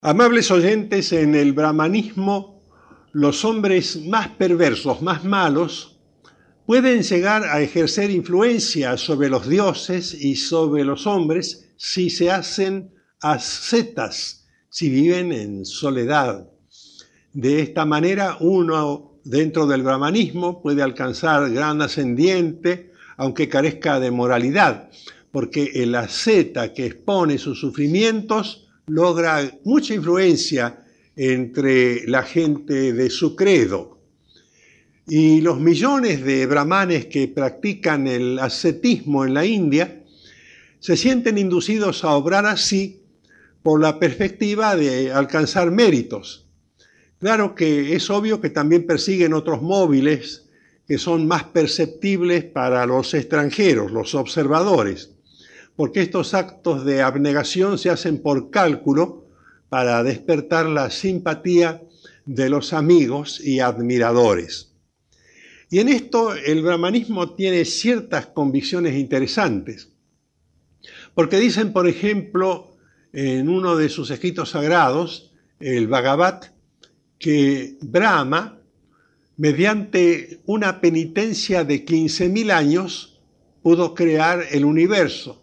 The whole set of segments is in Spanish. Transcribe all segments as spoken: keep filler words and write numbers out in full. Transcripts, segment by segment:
Amables oyentes, en el brahmanismo, los hombres más perversos, más malos, pueden llegar a ejercer influencia sobre los dioses y sobre los hombres si se hacen ascetas, si viven en soledad. De esta manera, uno dentro del brahmanismo puede alcanzar gran ascendiente, aunque carezca de moralidad, porque el asceta que expone sus sufrimientos logra mucha influencia entre la gente de su credo. Y los millones de brahmanes que practican el ascetismo en la India se sienten inducidos a obrar así por la perspectiva de alcanzar méritos. Claro que es obvio que también persiguen otros móviles que son más perceptibles para los extranjeros, los observadores, porque estos actos de abnegación se hacen por cálculo para despertar la simpatía de los amigos y admiradores. Y en esto el brahmanismo tiene ciertas convicciones interesantes, porque dicen, por ejemplo, en uno de sus escritos sagrados, el Bhagavad, que Brahma, mediante una penitencia de quince mil años, pudo crear el universo.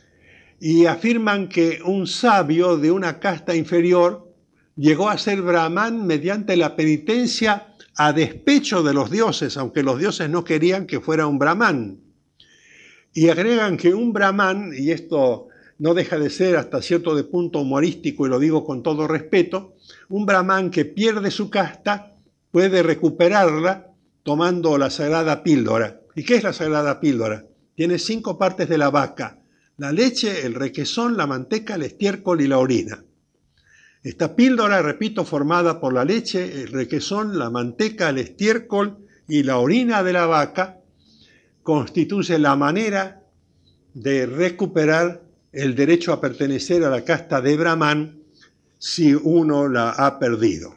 Y afirman que un sabio de una casta inferior llegó a ser brahman mediante la penitencia a despecho de los dioses, aunque los dioses no querían que fuera un brahman. Y agregan que un brahman, y esto no deja de ser hasta cierto de punto humorístico, y lo digo con todo respeto, un brahman que pierde su casta puede recuperarla tomando la sagrada píldora. ¿Y qué es la sagrada píldora? Tiene cinco partes de la vaca: la leche, el requesón, la manteca, el estiércol y la orina. Esta píldora, repito, formada por la leche, el requesón, la manteca, el estiércol y la orina de la vaca, constituye la manera de recuperar el derecho a pertenecer a la casta de Brahman si uno la ha perdido.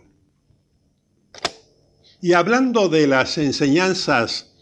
Y hablando de las enseñanzas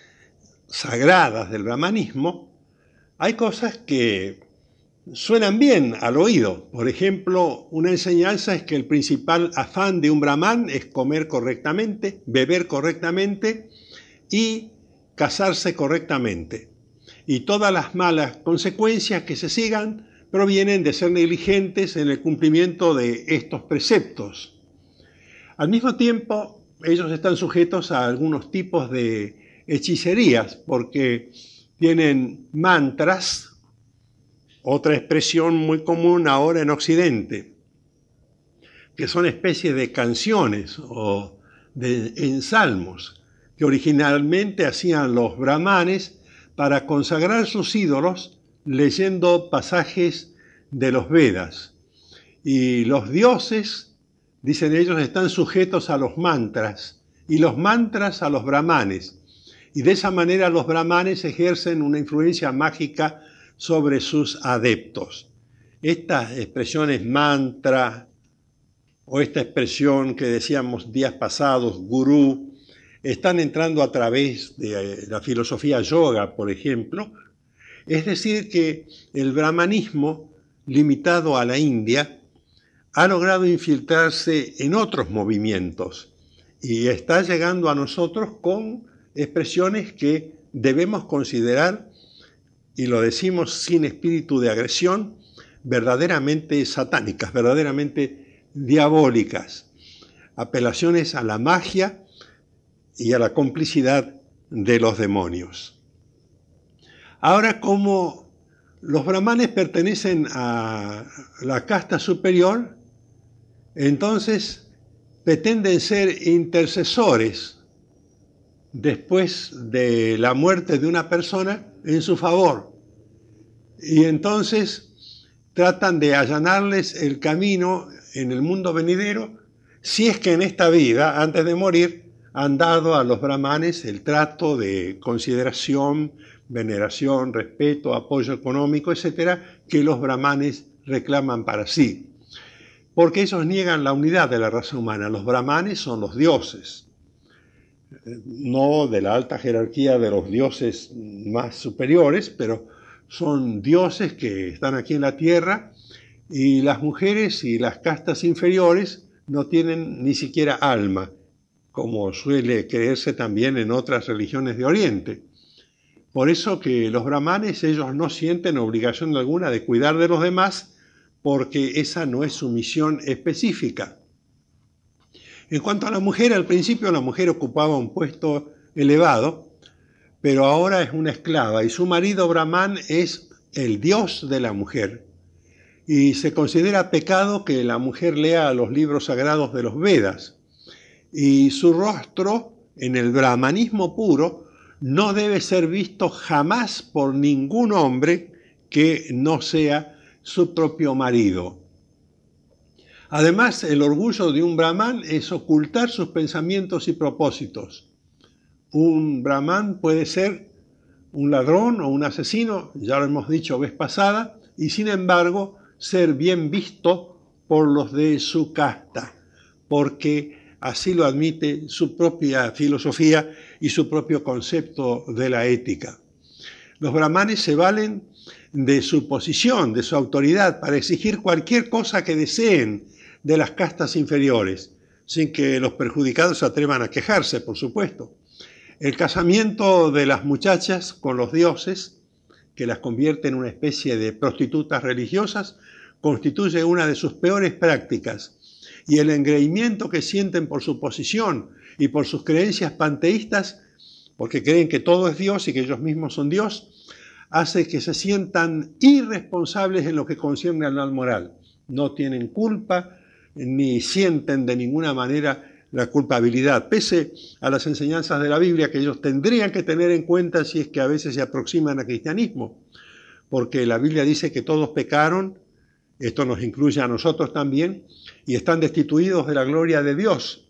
sagradas del brahmanismo, hay cosas que suenan bien al oído. Por ejemplo, una enseñanza es que el principal afán de un brahman es comer correctamente, beber correctamente y casarse correctamente. Y todas las malas consecuencias que se sigan provienen de ser negligentes en el cumplimiento de estos preceptos. Al mismo tiempo, ellos están sujetos a algunos tipos de hechicerías, porque tienen mantras, otra expresión muy común ahora en Occidente, que son especies de canciones o de ensalmos que originalmente hacían los brahmanes para consagrar sus ídolos leyendo pasajes de los Vedas. Y los dioses, dicen ellos, están sujetos a los mantras y los mantras a los brahmanes. Y de esa manera los brahmanes ejercen una influencia mágica sobre sus adeptos. Estas expresiones mantra o esta expresión que decíamos días pasados, gurú, están entrando a través de la filosofía yoga, por ejemplo. Es decir, que el brahmanismo, limitado a la India, ha logrado infiltrarse en otros movimientos y está llegando a nosotros con expresiones que debemos considerar, y lo decimos sin espíritu de agresión, verdaderamente satánicas, verdaderamente diabólicas, apelaciones a la magia y a la complicidad de los demonios. Ahora, como los brahmanes pertenecen a la casta superior, entonces pretenden ser intercesores después de la muerte de una persona en su favor. Y entonces tratan de allanarles el camino en el mundo venidero, si es que en esta vida, antes de morir, han dado a los brahmanes el trato de consideración, veneración, respeto, apoyo económico, etcétera, que los brahmanes reclaman para sí. Porque ellos niegan la unidad de la raza humana. Los brahmanes son los dioses, no de la alta jerarquía de los dioses más superiores, pero son dioses que están aquí en la tierra Y las mujeres y las castas inferiores no tienen ni siquiera alma, como suele creerse también en otras religiones de Oriente. Por eso que los brahmanes, ellos no sienten obligación alguna de cuidar de los demás, porque esa no es su misión específica. En cuanto a la mujer, al principio la mujer ocupaba un puesto elevado, pero ahora es una esclava y su marido brahman es el dios de la mujer. Y se considera pecado que la mujer lea los libros sagrados de los Vedas. Y su rostro, en el brahmanismo puro, no debe ser visto jamás por ningún hombre que no sea su propio marido. Además, el orgullo de un brahman es ocultar sus pensamientos y propósitos. Un brahman puede ser un ladrón o un asesino, ya lo hemos dicho vez pasada, y sin embargo ser bien visto por los de su casta, porque así lo admite su propia filosofía y su propio concepto de la ética. Los brahmanes se valen de su posición, de su autoridad, para exigir cualquier cosa que deseen de las castas inferiores, sin que los perjudicados se atrevan a quejarse, por supuesto. El casamiento de las muchachas con los dioses, que las convierte en una especie de prostitutas religiosas, constituye una de sus peores prácticas, y el engreimiento que sienten por su posición y por sus creencias panteístas, porque creen que todo es Dios y que ellos mismos son Dios, hace que se sientan irresponsables en lo que concierne al mal moral. No tienen culpa ni sienten de ninguna manera la culpabilidad, pese a las enseñanzas de la Biblia que ellos tendrían que tener en cuenta si es que a veces se aproximan al cristianismo, porque la Biblia dice que todos pecaron, esto nos incluye a nosotros también, y están destituidos de la gloria de Dios,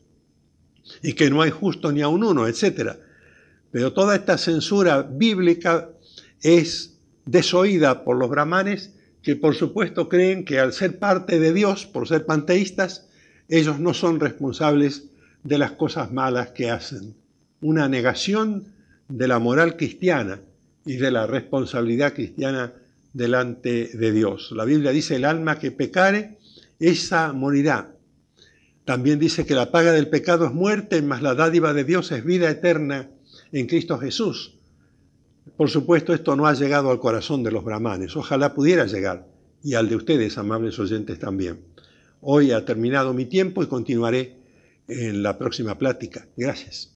y que no hay justo ni aun uno, etcétera. Pero toda esta censura bíblica es desoída por los brahmanes, que por supuesto creen que al ser parte de Dios, por ser panteístas, ellos no son responsables de las cosas malas que hacen. Una negación de la moral cristiana y de la responsabilidad cristiana delante de Dios. La Biblia dice: el alma que pecare, esa morirá. También dice que la paga del pecado es muerte, mas la dádiva de Dios es vida eterna en Cristo Jesús. Por supuesto, esto no ha llegado al corazón de los brahmanes. Ojalá pudiera llegar, y al de ustedes, amables oyentes, también. Hoy ha terminado mi tiempo y continuaré en la próxima plática. Gracias.